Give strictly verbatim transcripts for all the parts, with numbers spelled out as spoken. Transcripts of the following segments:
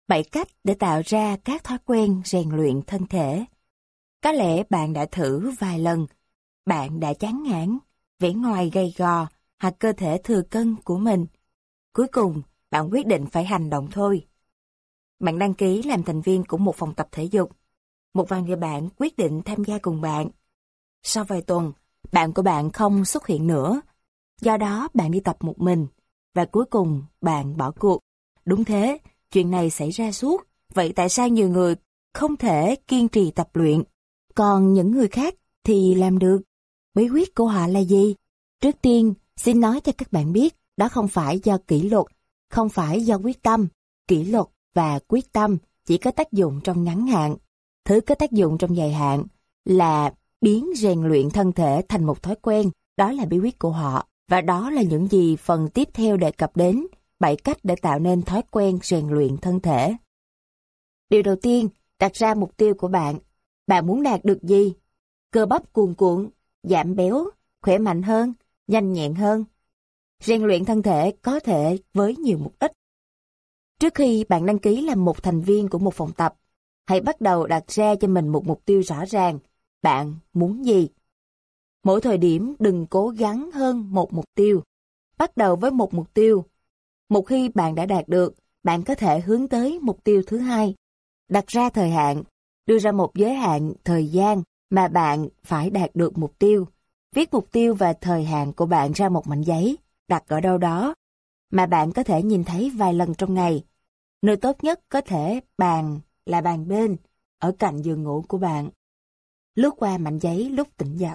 bảy cách để tạo ra các thói quen rèn luyện thân thể. Có lẽ bạn đã thử vài lần, bạn đã chán ngán, vẻ ngoài gầy gò hoặc cơ thể thừa cân của mình. Cuối cùng, bạn quyết định phải hành động thôi. Bạn đăng ký làm thành viên của một phòng tập thể dục. Một vài người bạn quyết định tham gia cùng bạn. Sau vài tuần, bạn của bạn không xuất hiện nữa. Do đó, bạn đi tập một mình. Và cuối cùng, bạn bỏ cuộc. Đúng thế, chuyện này xảy ra suốt. Vậy tại sao nhiều người không thể kiên trì tập luyện? Còn những người khác thì làm được. Bí quyết của họ là gì? Trước tiên, xin nói cho các bạn biết, đó không phải do kỷ luật, không phải do quyết tâm. Kỷ luật và quyết tâm chỉ có tác dụng trong ngắn hạn. Thứ có tác dụng trong dài hạn là biến rèn luyện thân thể thành một thói quen. Đó là bí quyết của họ. Và đó là những gì phần tiếp theo đề cập đến, bảy cách để tạo nên thói quen rèn luyện thân thể. Điều đầu tiên, đặt ra mục tiêu của bạn. Bạn muốn đạt được gì? Cơ bắp cuồn cuộn, giảm béo, khỏe mạnh hơn, nhanh nhẹn hơn. Rèn luyện thân thể có thể với nhiều mục đích. Trước khi bạn đăng ký làm một thành viên của một phòng tập, hãy bắt đầu đặt ra cho mình một mục tiêu rõ ràng. Bạn muốn gì? Mỗi thời điểm đừng cố gắng hơn một mục tiêu. Bắt đầu với một mục tiêu. Một khi bạn đã đạt được, bạn có thể hướng tới mục tiêu thứ hai. Đặt ra thời hạn, đưa ra một giới hạn thời gian mà bạn phải đạt được mục tiêu. Viết mục tiêu và thời hạn của bạn ra một mảnh giấy, đặt ở đâu đó, mà bạn có thể nhìn thấy vài lần trong ngày. Nơi tốt nhất có thể bàn là bàn bên, ở cạnh giường ngủ của bạn. Lướt qua mảnh giấy lúc tỉnh giấc.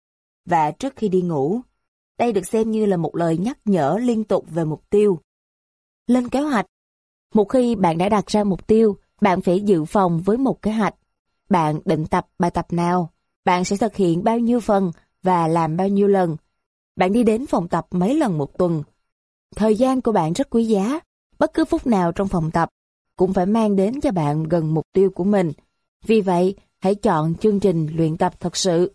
Và trước khi đi ngủ, đây được xem như là một lời nhắc nhở liên tục về mục tiêu. Lên kế hoạch. Một khi bạn đã đặt ra mục tiêu, bạn phải dự phòng với một kế hoạch. Bạn định tập bài tập nào? Bạn sẽ thực hiện bao nhiêu phần và làm bao nhiêu lần? Bạn đi đến phòng tập mấy lần một tuần? Thời gian của bạn rất quý giá. Bất cứ phút nào trong phòng tập cũng phải mang đến cho bạn gần mục tiêu của mình. Vì vậy, hãy chọn chương trình luyện tập thật sự.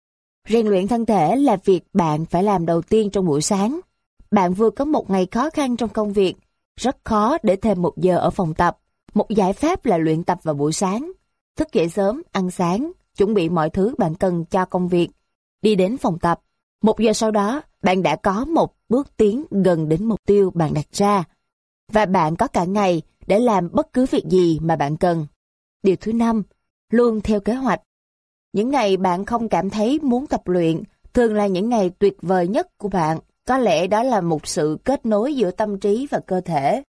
Rèn luyện thân thể là việc bạn phải làm đầu tiên trong buổi sáng. Bạn vừa có một ngày khó khăn trong công việc, rất khó để thêm một giờ ở phòng tập. Một giải pháp là luyện tập vào buổi sáng. Thức dậy sớm, ăn sáng, chuẩn bị mọi thứ bạn cần cho công việc. Đi đến phòng tập. Một giờ sau đó, bạn đã có một bước tiến gần đến mục tiêu bạn đặt ra. Và bạn có cả ngày để làm bất cứ việc gì mà bạn cần. Điều thứ năm, luôn theo kế hoạch. Những ngày bạn không cảm thấy muốn tập luyện, thường là những ngày tuyệt vời nhất của bạn. Có lẽ đó là một sự kết nối giữa tâm trí và cơ thể.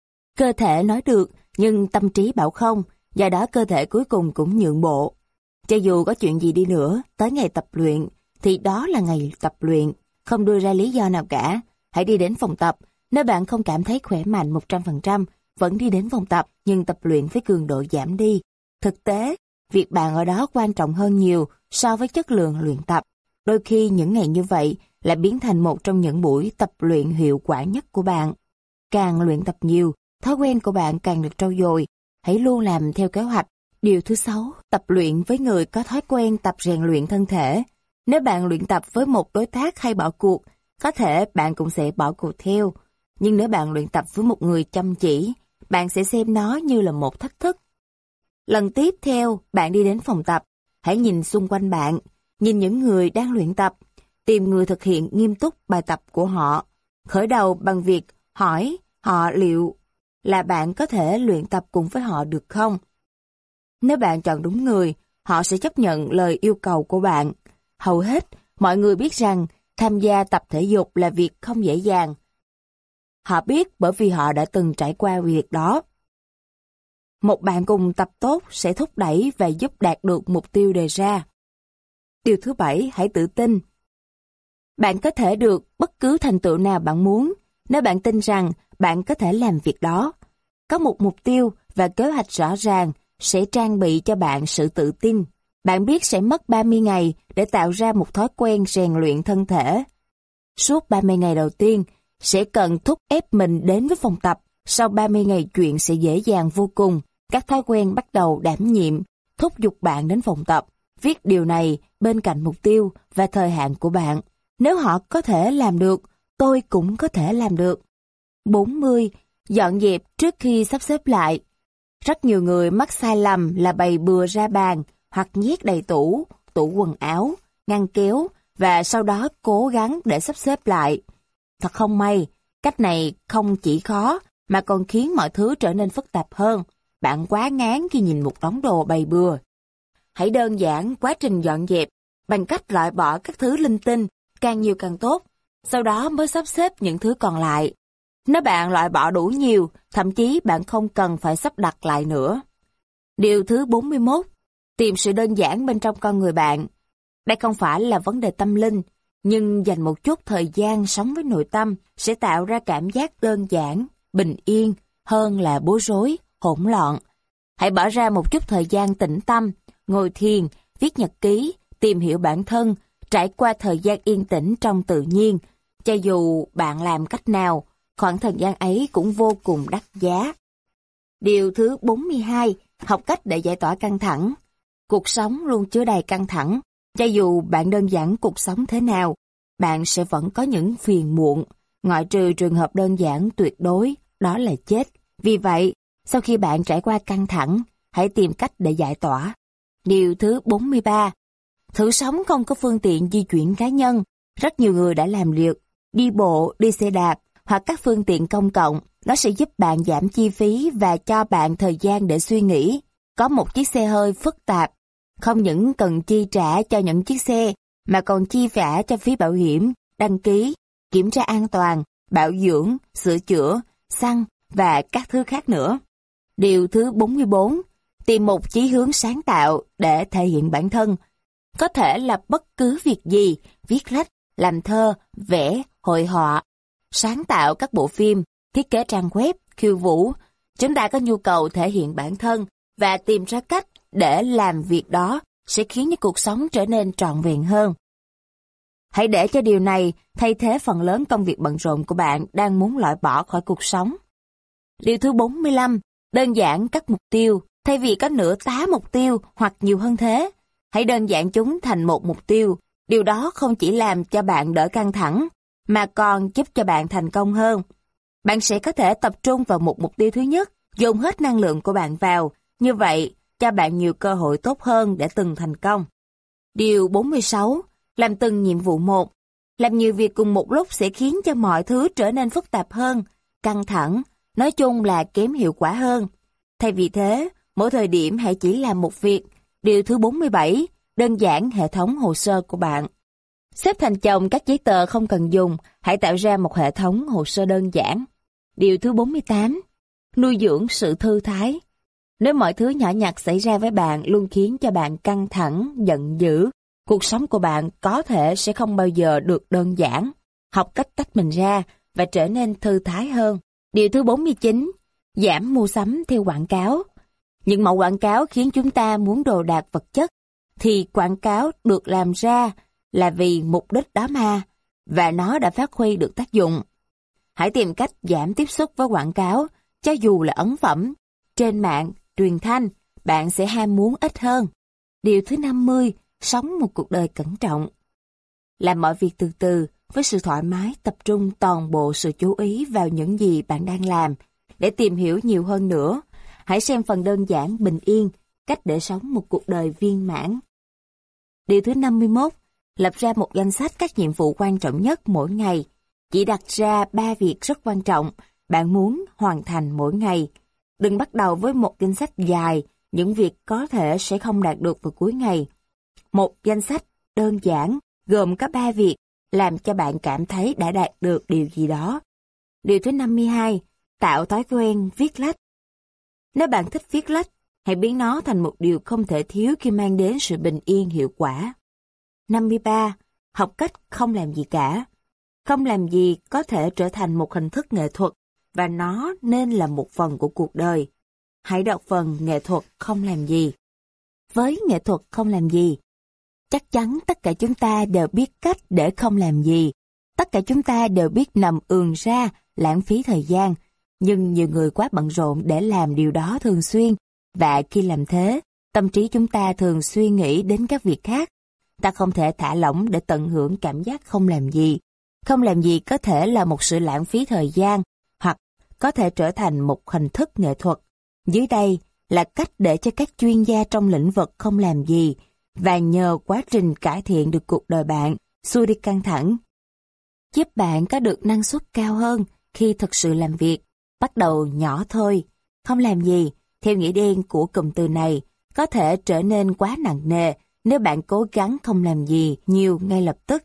Cơ thể nói được, nhưng tâm trí bảo không, do đó cơ thể cuối cùng cũng nhượng bộ. Cho dù có chuyện gì đi nữa, tới ngày tập luyện, thì đó là ngày tập luyện, không đưa ra lý do nào cả. Hãy đi đến phòng tập, nếu bạn không cảm thấy khỏe mạnh một trăm phần trăm, vẫn đi đến phòng tập, nhưng tập luyện với cường độ giảm đi. Thực tế, việc bạn ở đó quan trọng hơn nhiều so với chất lượng luyện tập. Đôi khi những ngày như vậy lại biến thành một trong những buổi tập luyện hiệu quả nhất của bạn. Càng luyện tập nhiều, thói quen của bạn càng được trau dồi. Hãy luôn làm theo kế hoạch. Điều thứ sáu, tập luyện với người có thói quen tập rèn luyện thân thể. Nếu bạn luyện tập với một đối tác hay bỏ cuộc, có thể bạn cũng sẽ bỏ cuộc theo. Nhưng nếu bạn luyện tập với một người chăm chỉ, bạn sẽ xem nó như là một thách thức. Lần tiếp theo, bạn đi đến phòng tập, hãy nhìn xung quanh bạn, nhìn những người đang luyện tập, tìm người thực hiện nghiêm túc bài tập của họ. Khởi đầu bằng việc hỏi họ liệu là bạn có thể luyện tập cùng với họ được không? Nếu bạn chọn đúng người, họ sẽ chấp nhận lời yêu cầu của bạn. Hầu hết, mọi người biết rằng tham gia tập thể dục là việc không dễ dàng. Họ biết bởi vì họ đã từng trải qua việc đó. Một bạn cùng tập tốt sẽ thúc đẩy và giúp đạt được mục tiêu đề ra. Điều thứ bảy, hãy tự tin. Bạn có thể được bất cứ thành tựu nào bạn muốn, nếu bạn tin rằng bạn có thể làm việc đó. Có một mục tiêu và kế hoạch rõ ràng sẽ trang bị cho bạn sự tự tin. Bạn biết sẽ mất ba mươi ngày để tạo ra một thói quen rèn luyện thân thể. Suốt ba mươi ngày đầu tiên, sẽ cần thúc ép mình đến với phòng tập. Sau ba mươi ngày chuyện sẽ dễ dàng vô cùng. Các thói quen bắt đầu đảm nhiệm, thúc giục bạn đến phòng tập. Viết điều này bên cạnh mục tiêu và thời hạn của bạn. Nếu họ có thể làm được, tôi cũng có thể làm được. bốn mươi. Dọn dẹp trước khi sắp xếp lại. Rất nhiều người mắc sai lầm là bày bừa ra bàn hoặc nhét đầy tủ, tủ quần áo, ngăn kéo và sau đó cố gắng để sắp xếp lại. Thật không may, cách này không chỉ khó mà còn khiến mọi thứ trở nên phức tạp hơn. Bạn quá ngán khi nhìn một đống đồ bày bừa. Hãy đơn giản quá trình dọn dẹp bằng cách loại bỏ các thứ linh tinh, càng nhiều càng tốt, sau đó mới sắp xếp những thứ còn lại. Nếu bạn loại bỏ đủ nhiều, thậm chí bạn không cần phải sắp đặt lại nữa. Điều thứ bốn mươi mốt, tìm sự đơn giản bên trong con người bạn. Đây không phải là vấn đề tâm linh, nhưng dành một chút thời gian sống với nội tâm sẽ tạo ra cảm giác đơn giản, bình yên hơn là bối rối, hỗn loạn. Hãy bỏ ra một chút thời gian tĩnh tâm, ngồi thiền, viết nhật ký, tìm hiểu bản thân, trải qua thời gian yên tĩnh trong tự nhiên. Cho dù bạn làm cách nào, khoảng thời gian ấy cũng vô cùng đắt giá. Điều thứ bốn mươi hai, học cách để giải tỏa căng thẳng. Cuộc sống luôn chứa đầy căng thẳng. Cho dù bạn đơn giản cuộc sống thế nào, bạn sẽ vẫn có những phiền muộn, ngoại trừ trường hợp đơn giản tuyệt đối, đó là chết. Vì vậy, sau khi bạn trải qua căng thẳng, hãy tìm cách để giải tỏa. Điều thứ bốn mươi ba, thử sống không có phương tiện di chuyển cá nhân. Rất nhiều người đã làm được, đi bộ, đi xe đạp hoặc các phương tiện công cộng. Nó sẽ giúp bạn giảm chi phí và cho bạn thời gian để suy nghĩ. Có một chiếc xe hơi phức tạp, không những cần chi trả cho những chiếc xe, mà còn chi trả cho phí bảo hiểm, đăng ký, kiểm tra an toàn, bảo dưỡng, sửa chữa, xăng và các thứ khác nữa. Điều thứ bốn mươi bốn, tìm một chí hướng sáng tạo để thể hiện bản thân. Có thể là bất cứ việc gì, viết lách, làm thơ, vẽ, hội họa, sáng tạo các bộ phim, thiết kế trang web, khiêu vũ. Chúng ta có nhu cầu thể hiện bản thân và tìm ra cách để làm việc đó sẽ khiến cho cuộc sống trở nên trọn vẹn hơn. Hãy để cho điều này thay thế phần lớn công việc bận rộn của bạn đang muốn loại bỏ khỏi cuộc sống. Điều thứ bốn mươi lăm, đơn giản các mục tiêu, thay vì có nửa tá mục tiêu hoặc nhiều hơn thế. Hãy đơn giản chúng thành một mục tiêu. Điều đó không chỉ làm cho bạn đỡ căng thẳng, mà còn giúp cho bạn thành công hơn. Bạn sẽ có thể tập trung vào một mục tiêu thứ nhất, dồn hết năng lượng của bạn vào, như vậy cho bạn nhiều cơ hội tốt hơn để từng thành công. Điều bốn mươi sáu, làm từng nhiệm vụ một. Làm nhiều việc cùng một lúc sẽ khiến cho mọi thứ trở nên phức tạp hơn, căng thẳng, nói chung là kém hiệu quả hơn. Thay vì thế, mỗi thời điểm hãy chỉ làm một việc. Điều thứ bốn mươi bảy, đơn giản hệ thống hồ sơ của bạn. Xếp thành chồng các giấy tờ không cần dùng, hãy tạo ra một hệ thống hồ sơ đơn giản. Điều thứ bốn mươi tám, nuôi dưỡng sự thư thái. Nếu mọi thứ nhỏ nhặt xảy ra với bạn luôn khiến cho bạn căng thẳng, giận dữ, cuộc sống của bạn có thể sẽ không bao giờ được đơn giản. Học cách tách mình ra và trở nên thư thái hơn. Điều thứ bốn mươi chín, giảm mua sắm theo quảng cáo. Những mẫu quảng cáo khiến chúng ta muốn đồ đạc vật chất, thì quảng cáo được làm ra là vì mục đích đó mà, và nó đã phát huy được tác dụng. Hãy tìm cách giảm tiếp xúc với quảng cáo, cho dù là ấn phẩm. Trên mạng, truyền thanh, bạn sẽ ham muốn ít hơn. Điều thứ năm mươi, sống một cuộc đời cẩn trọng. Làm mọi việc từ từ, với sự thoải mái, tập trung toàn bộ sự chú ý vào những gì bạn đang làm. Để tìm hiểu nhiều hơn nữa, hãy xem phần đơn giản bình yên, cách để sống một cuộc đời viên mãn. Điều thứ năm mươi mốt, lập ra một danh sách các nhiệm vụ quan trọng nhất mỗi ngày. Chỉ đặt ra ba việc rất quan trọng bạn muốn hoàn thành mỗi ngày. Đừng bắt đầu với một danh sách dài, những việc có thể sẽ không đạt được vào cuối ngày. Một danh sách đơn giản, gồm có ba việc, làm cho bạn cảm thấy đã đạt được điều gì đó. Điều thứ năm mươi hai, tạo thói quen viết lách. Nếu bạn thích viết lách, hãy biến nó thành một điều không thể thiếu khi mang đến sự bình yên hiệu quả. năm mươi ba. Học cách không làm gì cả. Không làm gì có thể trở thành một hình thức nghệ thuật, và nó nên là một phần của cuộc đời. Hãy đọc phần nghệ thuật không làm gì. Với nghệ thuật không làm gì, chắc chắn tất cả chúng ta đều biết cách để không làm gì. Tất cả chúng ta đều biết nằm ườn ra, lãng phí thời gian. Nhưng nhiều người quá bận rộn để làm điều đó thường xuyên, và khi làm thế, tâm trí chúng ta thường suy nghĩ đến các việc khác. Ta không thể thả lỏng để tận hưởng cảm giác không làm gì. Không làm gì có thể là một sự lãng phí thời gian, hoặc có thể trở thành một hình thức nghệ thuật. Dưới đây là cách để cho các chuyên gia trong lĩnh vực không làm gì, và nhờ quá trình cải thiện được cuộc đời bạn, xua đi căng thẳng, giúp bạn có được năng suất cao hơn khi thực sự làm việc. Bắt đầu nhỏ thôi, không làm gì, theo nghĩa đen của cụm từ này, có thể trở nên quá nặng nề nếu bạn cố gắng không làm gì nhiều ngay lập tức.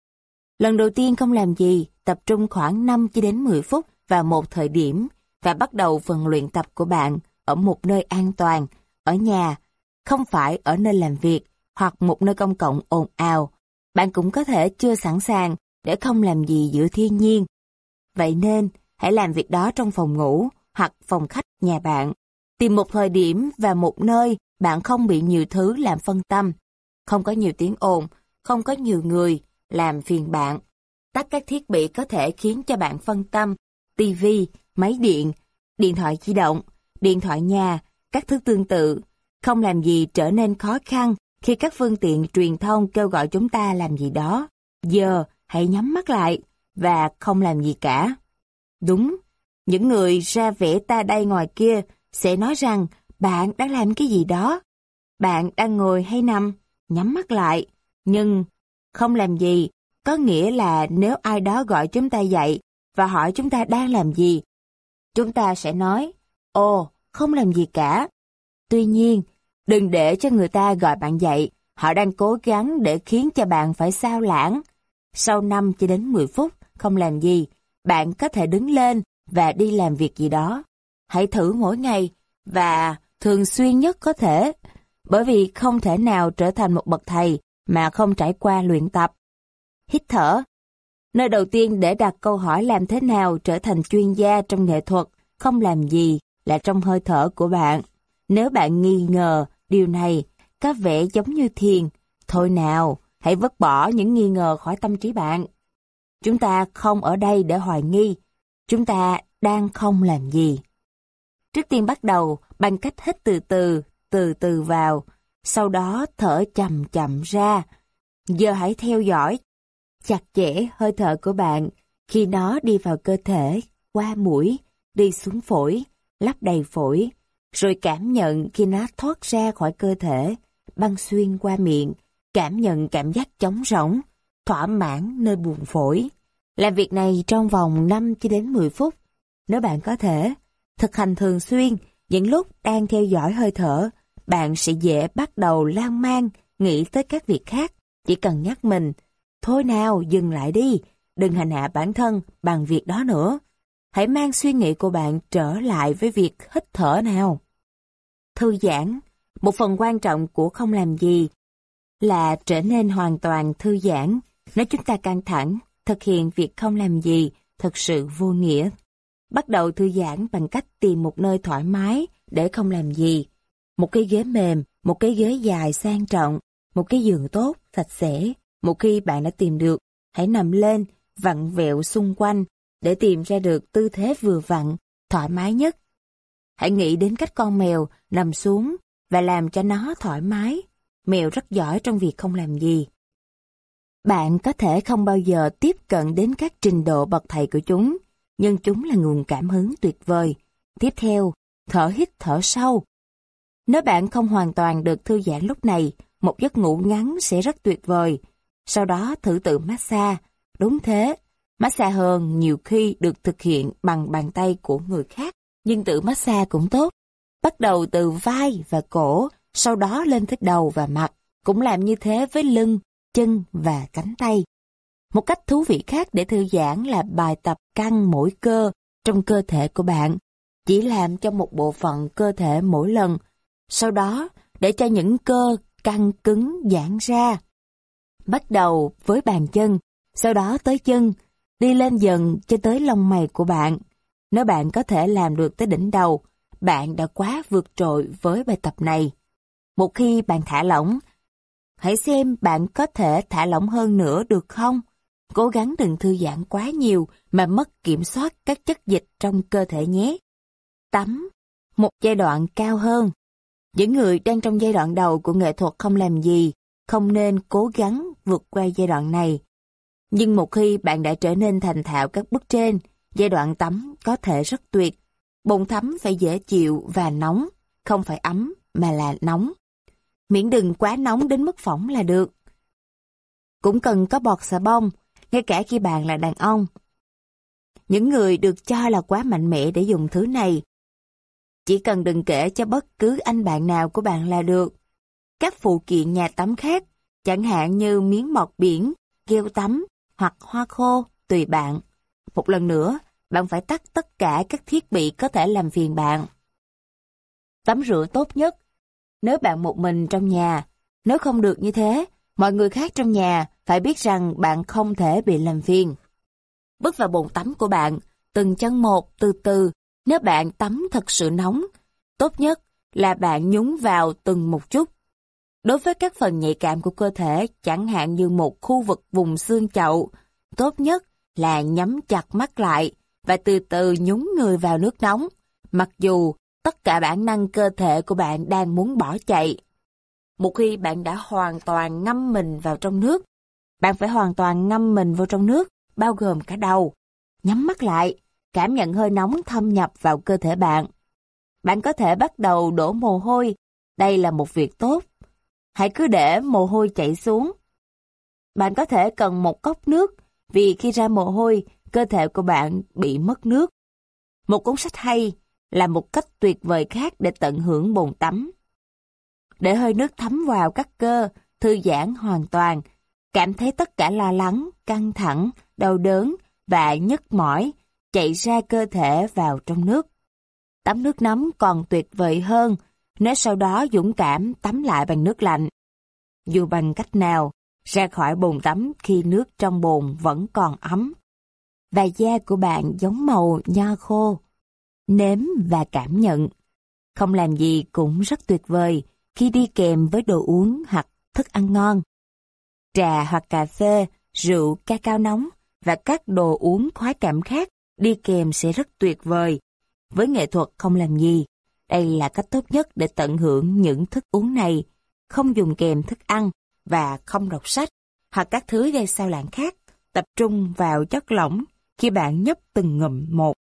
Lần đầu tiên không làm gì, tập trung khoảng năm cho đến mười phút vào một thời điểm và bắt đầu phần luyện tập của bạn ở một nơi an toàn, ở nhà, không phải ở nơi làm việc hoặc một nơi công cộng ồn ào. Bạn cũng có thể chưa sẵn sàng để không làm gì giữa thiên nhiên. Vậy nên, hãy làm việc đó trong phòng ngủ hoặc phòng khách nhà bạn. Tìm một thời điểm và một nơi bạn không bị nhiều thứ làm phân tâm. Không có nhiều tiếng ồn, không có nhiều người làm phiền bạn. Tắt các thiết bị có thể khiến cho bạn phân tâm, tivi, máy điện, điện thoại di động, điện thoại nhà, các thứ tương tự. Không làm gì trở nên khó khăn khi các phương tiện truyền thông kêu gọi chúng ta làm gì đó. Giờ, hãy nhắm mắt lại và không làm gì cả. Đúng, những người ra vẻ ta đây ngoài kia sẽ nói rằng bạn đang làm cái gì đó. Bạn đang ngồi hay nằm, nhắm mắt lại. Nhưng không làm gì có nghĩa là nếu ai đó gọi chúng ta dậy và hỏi chúng ta đang làm gì, chúng ta sẽ nói, ồ, không làm gì cả. Tuy nhiên, đừng để cho người ta gọi bạn dậy, họ đang cố gắng để khiến cho bạn phải sao lãng. Sau năm cho đến mười phút không làm gì, bạn có thể đứng lên và đi làm việc gì đó. Hãy thử mỗi ngày và thường xuyên nhất có thể, bởi vì không thể nào trở thành một bậc thầy mà không trải qua luyện tập. Hít thở. Nơi đầu tiên để đặt câu hỏi làm thế nào trở thành chuyên gia trong nghệ thuật không làm gì là trong hơi thở của bạn. Nếu bạn nghi ngờ điều này có vẻ giống như thiền, thôi nào, hãy vứt bỏ những nghi ngờ khỏi tâm trí bạn. Chúng ta không ở đây để hoài nghi, chúng ta đang không làm gì. Trước tiên bắt đầu bằng cách hít từ từ, từ từ vào, sau đó thở chậm chậm ra. Giờ hãy theo dõi chặt chẽ hơi thở của bạn khi nó đi vào cơ thể, qua mũi, đi xuống phổi, lấp đầy phổi, rồi cảm nhận khi nó thoát ra khỏi cơ thể, băng xuyên qua miệng, cảm nhận cảm giác trống rỗng, thỏa mãn nơi buồng phổi. Làm việc này trong vòng năm cho đến mười phút. Nếu bạn có thể thực hành thường xuyên, những lúc đang theo dõi hơi thở, bạn sẽ dễ bắt đầu lan man, nghĩ tới các việc khác. Chỉ cần nhắc mình, thôi nào, dừng lại đi, đừng hành hạ bản thân bằng việc đó nữa. Hãy mang suy nghĩ của bạn trở lại với việc hít thở nào. Thư giãn, một phần quan trọng của không làm gì là trở nên hoàn toàn thư giãn. Nếu chúng ta căng thẳng, thực hiện việc không làm gì thật sự vô nghĩa. Bắt đầu thư giãn bằng cách tìm một nơi thoải mái để không làm gì. Một cái ghế mềm, một cái ghế dài sang trọng, một cái giường tốt, sạch sẽ. Một khi bạn đã tìm được, hãy nằm lên, vặn vẹo xung quanh để tìm ra được tư thế vừa vặn, thoải mái nhất. Hãy nghĩ đến cách con mèo nằm xuống và làm cho nó thoải mái. Mèo rất giỏi trong việc không làm gì. Bạn có thể không bao giờ tiếp cận đến các trình độ bậc thầy của chúng, nhưng chúng là nguồn cảm hứng tuyệt vời. Tiếp theo, thở hít thở sâu. Nếu bạn không hoàn toàn được thư giãn lúc này, một giấc ngủ ngắn sẽ rất tuyệt vời. Sau đó thử tự massage. Đúng thế, massage hơn nhiều khi được thực hiện bằng bàn tay của người khác, nhưng tự massage cũng tốt. Bắt đầu từ vai và cổ, sau đó lên tới đầu và mặt. Cũng làm như thế với lưng, chân và cánh tay. Một cách thú vị khác để thư giãn là bài tập căng mỗi cơ trong cơ thể của bạn. Chỉ làm cho một bộ phận cơ thể mỗi lần. Sau đó, để cho những cơ căng cứng giãn ra. Bắt đầu với bàn chân, sau đó tới chân, đi lên dần cho tới lông mày của bạn. Nếu bạn có thể làm được tới đỉnh đầu, bạn đã quá vượt trội với bài tập này. Một khi bạn thả lỏng, hãy xem bạn có thể thả lỏng hơn nữa được không? Cố gắng đừng thư giãn quá nhiều mà mất kiểm soát các chất dịch trong cơ thể nhé. Tắm, một giai đoạn cao hơn. Những người đang trong giai đoạn đầu của nghệ thuật không làm gì, không nên cố gắng vượt qua giai đoạn này. Nhưng một khi bạn đã trở nên thành thạo các bước trên, giai đoạn tắm có thể rất tuyệt. Bồn tắm phải dễ chịu và nóng. không phải ấm mà là nóng. Miễn đừng quá nóng đến mức phỏng là được. Cũng cần có bọt xà bông, ngay cả khi bạn là đàn ông. Những người được cho là quá mạnh mẽ để dùng thứ này, chỉ cần đừng kể cho bất cứ anh bạn nào của bạn là được. Các phụ kiện nhà tắm khác, chẳng hạn như miếng mọt biển, gel tắm hoặc hoa khô, tùy bạn. Một lần nữa, bạn phải tắt tất cả các thiết bị có thể làm phiền bạn. Tắm rửa tốt nhất nếu bạn một mình trong nhà. Nếu không được như thế, mọi người khác trong nhà phải biết rằng bạn không thể bị làm phiền. Bước vào bồn tắm của bạn, từng chân một, từ từ. Nếu bạn tắm thật sự nóng, tốt nhất là bạn nhúng vào từng một chút. Đối với các phần nhạy cảm của cơ thể, chẳng hạn như một khu vực vùng xương chậu, tốt nhất là nhắm chặt mắt lại và từ từ nhúng người vào nước nóng, mặc dù tất cả bản năng cơ thể của bạn đang muốn bỏ chạy. Một khi bạn đã hoàn toàn ngâm mình vào trong nước, bạn phải hoàn toàn ngâm mình vào trong nước, bao gồm cả đầu. Nhắm mắt lại, cảm nhận hơi nóng thâm nhập vào cơ thể bạn. Bạn có thể bắt đầu đổ mồ hôi, đây là một việc tốt. Hãy cứ để mồ hôi chảy xuống. Bạn có thể cần một cốc nước, vì khi ra mồ hôi, cơ thể của bạn bị mất nước. Một cuốn sách hay là một cách tuyệt vời khác để tận hưởng bồn tắm. Để hơi nước thấm vào các cơ, thư giãn hoàn toàn, cảm thấy tất cả lo lắng, căng thẳng, đau đớn và nhức mỏi chạy ra cơ thể vào trong nước. Tắm nước nóng còn tuyệt vời hơn nếu sau đó dũng cảm tắm lại bằng nước lạnh. Dù bằng cách nào, ra khỏi bồn tắm khi nước trong bồn vẫn còn ấm. Và da của bạn giống màu nho khô. Nếm và cảm nhận. Không làm gì cũng rất tuyệt vời khi đi kèm với đồ uống hoặc thức ăn ngon. Trà hoặc cà phê, rượu, cacao nóng và các đồ uống khoái cảm khác đi kèm sẽ rất tuyệt vời. Với nghệ thuật không làm gì, đây là cách tốt nhất để tận hưởng những thức uống này, không dùng kèm thức ăn và không đọc sách hoặc các thứ gây sao lãng khác, tập trung vào chất lỏng khi bạn nhấp từng ngụm một.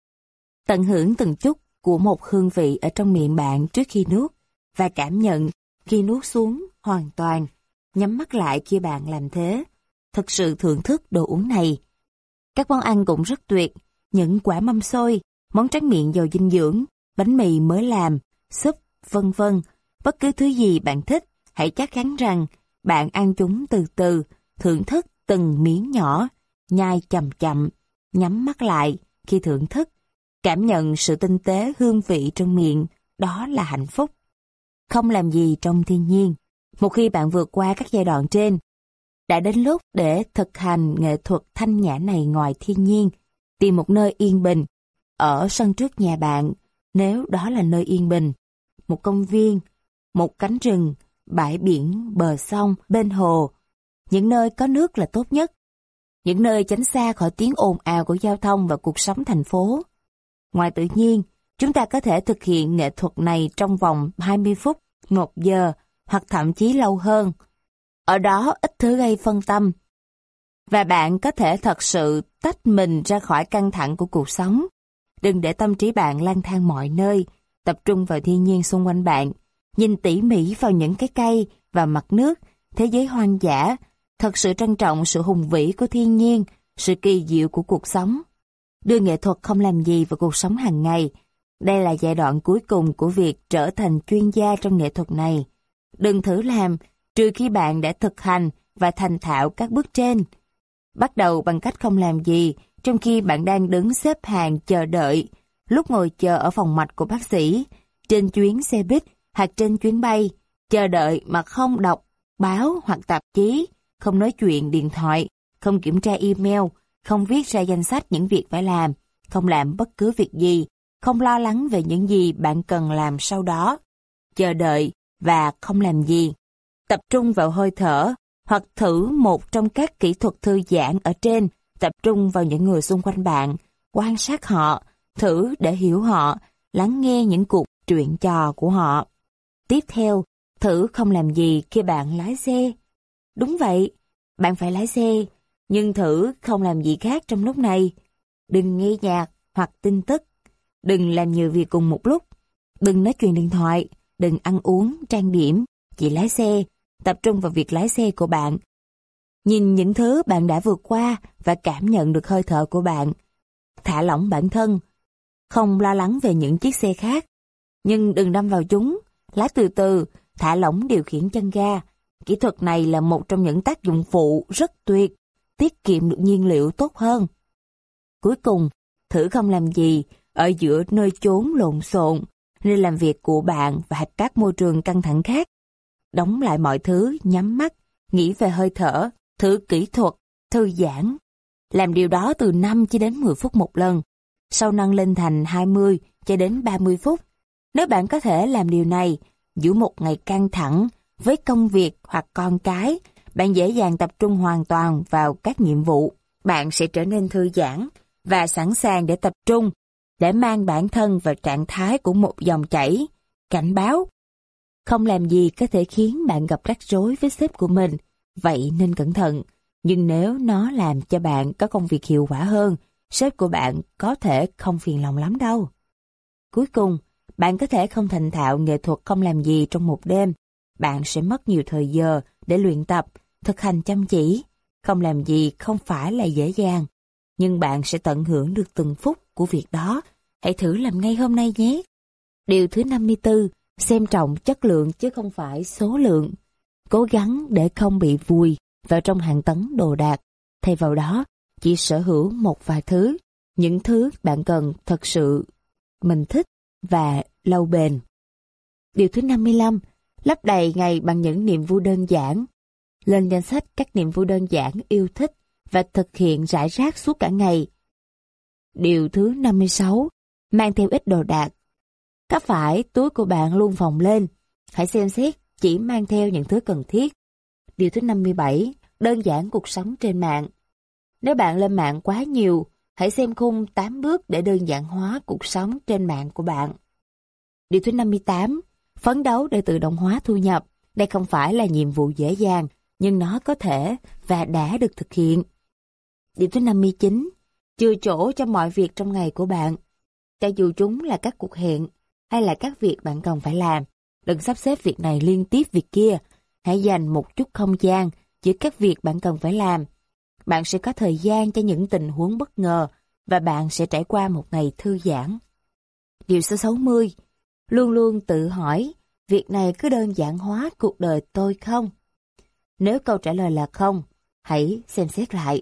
Tận hưởng từng chút của một hương vị ở trong miệng bạn trước khi nuốt và cảm nhận khi nuốt xuống hoàn toàn. Nhắm mắt lại khi bạn làm thế. Thực sự thưởng thức đồ uống này. Các món ăn cũng rất tuyệt, những quả mâm xôi, món tráng miệng giàu dinh dưỡng, bánh mì mới làm, súp, vân vân. Bất cứ thứ gì bạn thích, hãy chắc chắn rằng bạn ăn chúng từ từ, thưởng thức từng miếng nhỏ, nhai chậm chậm, nhắm mắt lại khi thưởng thức. Cảm nhận sự tinh tế hương vị trong miệng, đó là hạnh phúc. Không làm gì trong thiên nhiên. Một khi bạn vượt qua các giai đoạn trên, đã đến lúc để thực hành nghệ thuật thanh nhã này ngoài thiên nhiên, tìm một nơi yên bình, ở sân trước nhà bạn, nếu đó là nơi yên bình, một công viên, một cánh rừng, bãi biển, bờ sông, bên hồ. Những nơi có nước là tốt nhất. Những nơi tránh xa khỏi tiếng ồn ào của giao thông và cuộc sống thành phố. Ngoài tự nhiên, chúng ta có thể thực hiện nghệ thuật này trong vòng hai mươi phút, một giờ, hoặc thậm chí lâu hơn. Ở đó ít thứ gây phân tâm. Và bạn có thể thật sự tách mình ra khỏi căng thẳng của cuộc sống. Đừng để tâm trí bạn lang thang mọi nơi, tập trung vào thiên nhiên xung quanh bạn. Nhìn tỉ mỉ vào những cái cây và mặt nước, thế giới hoang dã, thật sự trân trọng sự hùng vĩ của thiên nhiên, sự kỳ diệu của cuộc sống. Đưa nghệ thuật không làm gì vào cuộc sống hàng ngày. Đây là giai đoạn cuối cùng của việc trở thành chuyên gia trong nghệ thuật này. Đừng thử làm, trừ khi bạn đã thực hành và thành thạo các bước trên. Bắt đầu bằng cách không làm gì, trong khi bạn đang đứng xếp hàng chờ đợi, lúc ngồi chờ ở phòng mạch của bác sĩ, trên chuyến xe buýt hoặc trên chuyến bay, chờ đợi mà không đọc báo hoặc tạp chí, không nói chuyện điện thoại, không kiểm tra email, không viết ra danh sách những việc phải làm, không làm bất cứ việc gì, không lo lắng về những gì bạn cần làm sau đó. Chờ đợi và không làm gì. Tập trung vào hơi thở, hoặc thử một trong các kỹ thuật thư giãn ở trên, tập trung vào những người xung quanh bạn, quan sát họ, thử để hiểu họ, lắng nghe những cuộc chuyện trò của họ. Tiếp theo, thử không làm gì khi bạn lái xe. Đúng vậy, bạn phải lái xe, nhưng thử không làm gì khác trong lúc này. Đừng nghe nhạc hoặc tin tức. Đừng làm nhiều việc cùng một lúc. Đừng nói chuyện điện thoại, đừng ăn uống, trang điểm, chỉ lái xe, tập trung vào việc lái xe của bạn. Nhìn những thứ bạn đã vượt qua và cảm nhận được hơi thở của bạn. Thả lỏng bản thân, không lo lắng về những chiếc xe khác. Nhưng đừng đâm vào chúng, lái từ từ, thả lỏng điều khiển chân ga. Kỹ thuật này là một trong những tác dụng phụ rất tuyệt, tiết kiệm được nhiên liệu tốt hơn. Cuối cùng, thử không làm gì ở giữa nơi chốn lộn xộn, nơi làm việc của bạn và các môi trường căng thẳng khác. Đóng lại mọi thứ, nhắm mắt, nghĩ về hơi thở, thử kỹ thuật, thư giãn. Làm điều đó từ năm cho đến mười phút một lần, sau nâng lên thành hai mươi cho đến ba mươi phút. Nếu bạn có thể làm điều này giữa một ngày căng thẳng với công việc hoặc con cái, bạn dễ dàng tập trung hoàn toàn vào các nhiệm vụ. Bạn sẽ trở nên thư giãn và sẵn sàng để tập trung, để mang bản thân vào trạng thái của một dòng chảy. Cảnh báo, không làm gì có thể khiến bạn gặp rắc rối với sếp của mình, vậy nên cẩn thận. Nhưng nếu nó làm cho bạn có công việc hiệu quả hơn, sếp của bạn có thể không phiền lòng lắm đâu. Cuối cùng, bạn có thể không thành thạo nghệ thuật không làm gì trong một đêm. Bạn sẽ mất nhiều thời giờ để luyện tập, thực hành chăm chỉ. Không làm gì không phải là dễ dàng, nhưng bạn sẽ tận hưởng được từng phút của việc đó. Hãy thử làm ngay hôm nay nhé. Điều thứ năm mươi tư, xem trọng chất lượng chứ không phải số lượng. Cố gắng để không bị vùi vào trong hàng tấn đồ đạc. Thay vào đó, chỉ sở hữu một vài thứ, những thứ bạn cần thật sự mình thích và lâu bền. Điều thứ năm mươi lăm, lấp đầy ngày bằng những niềm vui đơn giản. Lên danh sách các niềm vui đơn giản yêu thích và thực hiện rải rác suốt cả ngày. Điều thứ năm mươi sáu, mang theo ít đồ đạc. Có phải túi của bạn luôn phồng lên? Hãy xem xét chỉ mang theo những thứ cần thiết. Điều thứ năm mươi bảy, đơn giản cuộc sống trên mạng. Nếu bạn lên mạng quá nhiều, hãy xem khung tám bước để đơn giản hóa cuộc sống trên mạng của bạn. Điều thứ năm mươi tám, phấn đấu để tự động hóa thu nhập. Đây không phải là nhiệm vụ dễ dàng, nhưng nó có thể và đã được thực hiện. Điều thứ năm mươi chín, chừa chỗ cho mọi việc trong ngày của bạn. Cho dù chúng là các cuộc hẹn hay là các việc bạn cần phải làm, đừng sắp xếp việc này liên tiếp việc kia. Hãy dành một chút không gian giữa các việc bạn cần phải làm. Bạn sẽ có thời gian cho những tình huống bất ngờ và bạn sẽ trải qua một ngày thư giãn. Điều số sáu mươi, luôn luôn tự hỏi, việc này có đơn giản hóa cuộc đời tôi không? Nếu câu trả lời là không, hãy xem xét lại.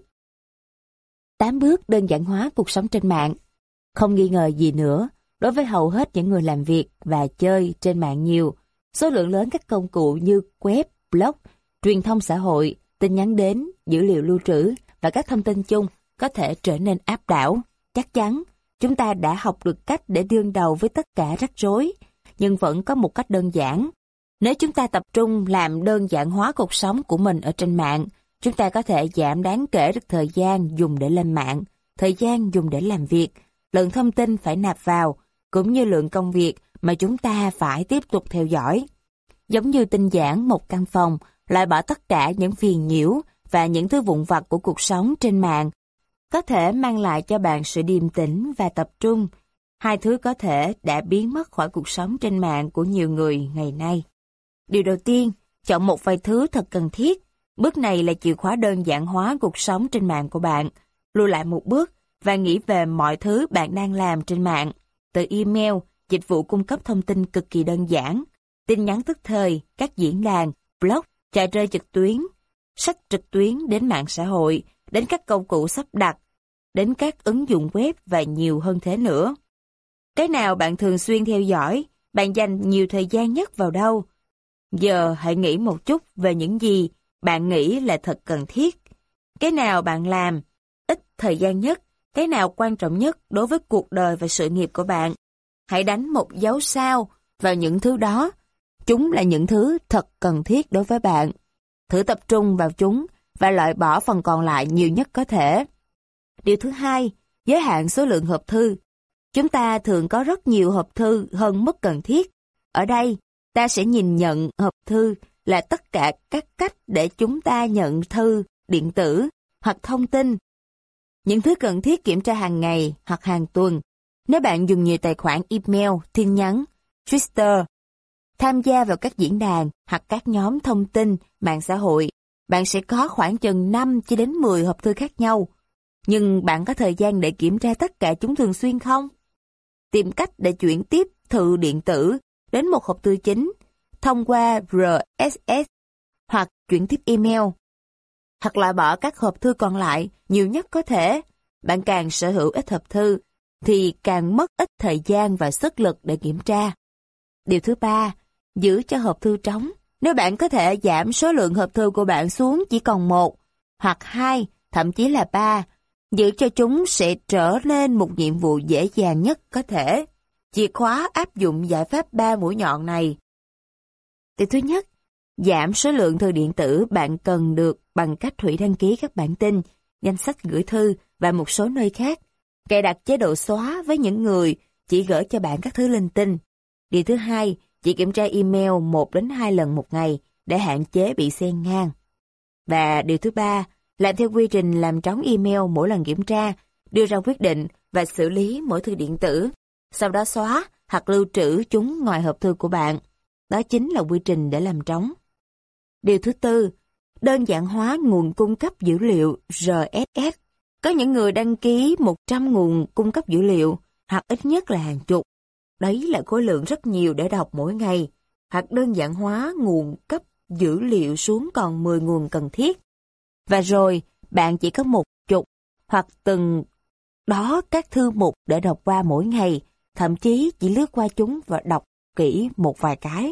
tám bước đơn giản hóa cuộc sống trên mạng. Không nghi ngờ gì nữa, đối với hầu hết những người làm việc và chơi trên mạng nhiều, số lượng lớn các công cụ như web, blog, truyền thông xã hội, tin nhắn đến, dữ liệu lưu trữ và các thông tin chung có thể trở nên áp đảo. Chắc chắn, chúng ta đã học được cách để đương đầu với tất cả rắc rối, nhưng vẫn có một cách đơn giản. Nếu chúng ta tập trung làm đơn giản hóa cuộc sống của mình ở trên mạng, chúng ta có thể giảm đáng kể được thời gian dùng để lên mạng, thời gian dùng để làm việc, lượng thông tin phải nạp vào, cũng như lượng công việc mà chúng ta phải tiếp tục theo dõi. Giống như tinh giản một căn phòng, loại bỏ tất cả những phiền nhiễu và những thứ vụn vặt của cuộc sống trên mạng, có thể mang lại cho bạn sự điềm tĩnh và tập trung. Hai thứ có thể đã biến mất khỏi cuộc sống trên mạng của nhiều người ngày nay. Điều đầu tiên, chọn một vài thứ thật cần thiết. Bước này là chìa khóa đơn giản hóa cuộc sống trên mạng của bạn. Lùi lại một bước và nghĩ về mọi thứ bạn đang làm trên mạng. Từ email, dịch vụ cung cấp thông tin cực kỳ đơn giản, tin nhắn tức thời, các diễn đàn, blog, trò chơi trực tuyến, sách trực tuyến đến mạng xã hội, đến các công cụ sắp đặt, đến các ứng dụng web và nhiều hơn thế nữa. Cái nào bạn thường xuyên theo dõi, bạn dành nhiều thời gian nhất vào đâu? Giờ hãy nghĩ một chút về những gì bạn nghĩ là thật cần thiết. Cái nào bạn làm ít thời gian nhất, cái nào quan trọng nhất đối với cuộc đời và sự nghiệp của bạn. Hãy đánh một dấu sao vào những thứ đó. Chúng là những thứ thật cần thiết đối với bạn. Thử tập trung vào chúng và loại bỏ phần còn lại nhiều nhất có thể. Điều thứ hai, giới hạn số lượng hộp thư. Chúng ta thường có rất nhiều hộp thư hơn mức cần thiết. Ở đây, ta sẽ nhìn nhận hộp thư là tất cả các cách để chúng ta nhận thư điện tử hoặc thông tin. Những thứ cần thiết kiểm tra hàng ngày hoặc hàng tuần. Nếu bạn dùng nhiều tài khoản email, tin nhắn, Twitter. Tham gia vào các diễn đàn hoặc các nhóm thông tin, mạng xã hội, bạn sẽ có khoảng chừng năm cho đến mười hộp thư khác nhau. Nhưng bạn có thời gian để kiểm tra tất cả chúng thường xuyên không? Tìm cách để chuyển tiếp thư điện tử đến một hộp thư chính thông qua rờ ét ét hoặc chuyển tiếp email. Hoặc loại bỏ các hộp thư còn lại nhiều nhất có thể. Bạn càng sở hữu ít hộp thư thì càng mất ít thời gian và sức lực để kiểm tra. Điều thứ ba, giữ cho hộp thư trống. Nếu bạn có thể giảm số lượng hộp thư của bạn xuống chỉ còn một, hoặc hai, thậm chí là ba, giữ cho chúng sẽ trở nên một nhiệm vụ dễ dàng nhất có thể. Chìa khóa áp dụng giải pháp ba mũi nhọn này. Điều thứ nhất, giảm số lượng thư điện tử bạn cần được bằng cách hủy đăng ký các bản tin, danh sách gửi thư và một số nơi khác. Cài đặt chế độ xóa với những người chỉ gửi cho bạn các thứ linh tinh. Điều thứ hai, chỉ kiểm tra email một đến hai lần một ngày để hạn chế bị xen ngang. Và điều thứ ba, làm theo quy trình làm trống email mỗi lần kiểm tra, đưa ra quyết định và xử lý mỗi thư điện tử, sau đó xóa hoặc lưu trữ chúng ngoài hộp thư của bạn. Đó chính là quy trình để làm trống. Điều thứ tư, đơn giản hóa nguồn cung cấp dữ liệu rờ ét ét. Có những người đăng ký một trăm nguồn cung cấp dữ liệu, hoặc ít nhất là hàng chục. Đấy là khối lượng rất nhiều để đọc mỗi ngày. Hoặc đơn giản hóa nguồn cấp dữ liệu xuống còn mười nguồn cần thiết. Và rồi, bạn chỉ có một chục, hoặc từng đó các thư mục để đọc qua mỗi ngày, thậm chí chỉ lướt qua chúng và đọc kỹ một vài cái.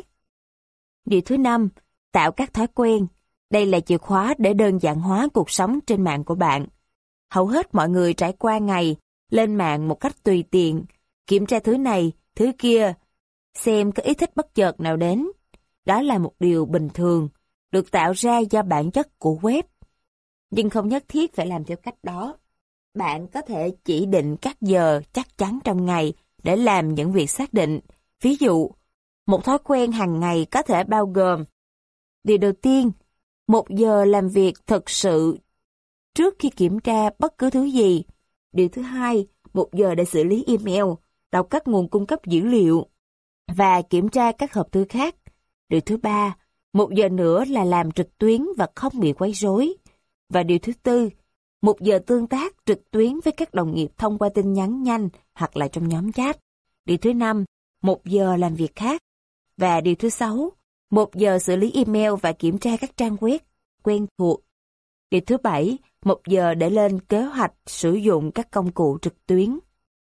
Điều thứ năm, tạo các thói quen. Đây là chìa khóa để đơn giản hóa cuộc sống trên mạng của bạn. Hầu hết mọi người trải qua ngày lên mạng một cách tùy tiện, kiểm tra thứ này, thứ kia, xem có ý thích bất chợt nào đến. Đó là một điều bình thường, được tạo ra do bản chất của web. Nhưng không nhất thiết phải làm theo cách đó. Bạn có thể chỉ định các giờ chắc chắn trong ngày để làm những việc xác định. Ví dụ, một thói quen hàng ngày có thể bao gồm: điều đầu tiên, một giờ làm việc thực sự trước khi kiểm tra bất cứ thứ gì. Điều thứ hai, một giờ để xử lý email, đọc các nguồn cung cấp dữ liệu và kiểm tra các hộp thư khác. Điều thứ ba, một giờ nữa là làm trực tuyến và không bị quấy rối. Và điều thứ tư, một giờ tương tác trực tuyến với các đồng nghiệp thông qua tin nhắn nhanh hoặc là trong nhóm chat. Điều thứ năm, một giờ làm việc khác. Và điều thứ sáu, một giờ xử lý email và kiểm tra các trang web quen thuộc. Điều thứ bảy, một giờ để lên kế hoạch sử dụng các công cụ trực tuyến.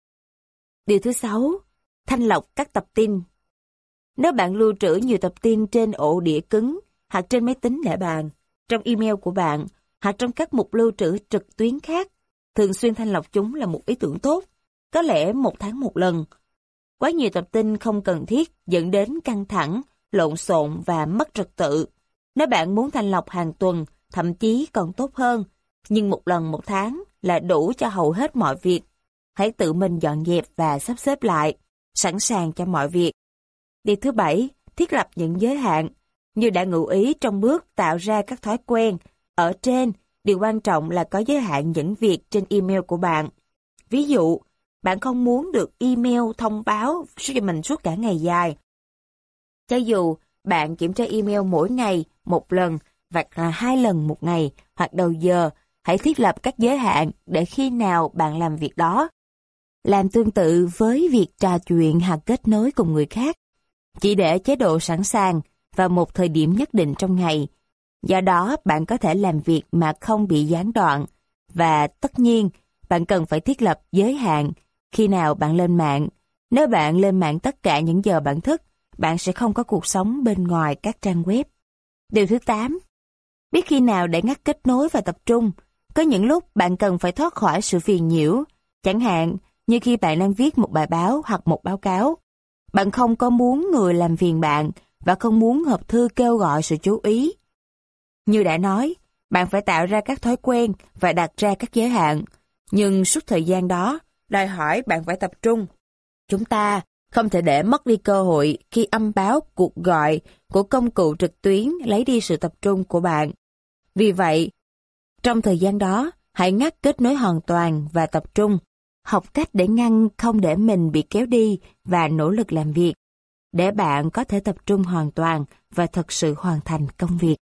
Điều thứ sáu, thanh lọc các tập tin. Nếu bạn lưu trữ nhiều tập tin trên ổ đĩa cứng hoặc trên máy tính để bàn, trong email của bạn hoặc trong các mục lưu trữ trực tuyến khác, thường xuyên thanh lọc chúng là một ý tưởng tốt, có lẽ một tháng một lần. Quá nhiều tập tin không cần thiết dẫn đến căng thẳng, lộn xộn và mất trật tự. Nếu bạn muốn thanh lọc hàng tuần, thậm chí còn tốt hơn, nhưng một lần một tháng là đủ cho hầu hết mọi việc. Hãy tự mình dọn dẹp và sắp xếp lại, sẵn sàng cho mọi việc. Điều thứ bảy, thiết lập những giới hạn. Như đã ngụ ý trong bước tạo ra các thói quen, ở trên, điều quan trọng là có giới hạn những việc trên email của bạn. Ví dụ, bạn không muốn được email thông báo cho mình suốt cả ngày dài. Cho dù bạn kiểm tra email mỗi ngày một lần hoặc là hai lần một ngày hoặc đầu giờ, hãy thiết lập các giới hạn để khi nào bạn làm việc đó. Làm tương tự với việc trò chuyện hoặc kết nối cùng người khác. Chỉ để chế độ sẵn sàng vào một thời điểm nhất định trong ngày. Do đó, bạn có thể làm việc mà không bị gián đoạn. Và tất nhiên, bạn cần phải thiết lập giới hạn khi nào bạn lên mạng. Nếu bạn lên mạng tất cả những giờ bạn thức, bạn sẽ không có cuộc sống bên ngoài các trang web. Điều thứ tám, biết khi nào để ngắt kết nối và tập trung. Có những lúc bạn cần phải thoát khỏi sự phiền nhiễu, chẳng hạn như khi bạn đang viết một bài báo hoặc một báo cáo. Bạn không có muốn người làm phiền bạn và không muốn hộp thư kêu gọi sự chú ý. Như đã nói, bạn phải tạo ra các thói quen và đặt ra các giới hạn. Nhưng suốt thời gian đó, đòi hỏi bạn phải tập trung. Chúng ta không thể để mất đi cơ hội khi âm báo cuộc gọi của công cụ trực tuyến lấy đi sự tập trung của bạn. Vì vậy, trong thời gian đó, hãy ngắt kết nối hoàn toàn và tập trung. Học cách để ngăn không để mình bị kéo đi và nỗ lực làm việc. để bạn có thể tập trung hoàn toàn và thật sự hoàn thành công việc.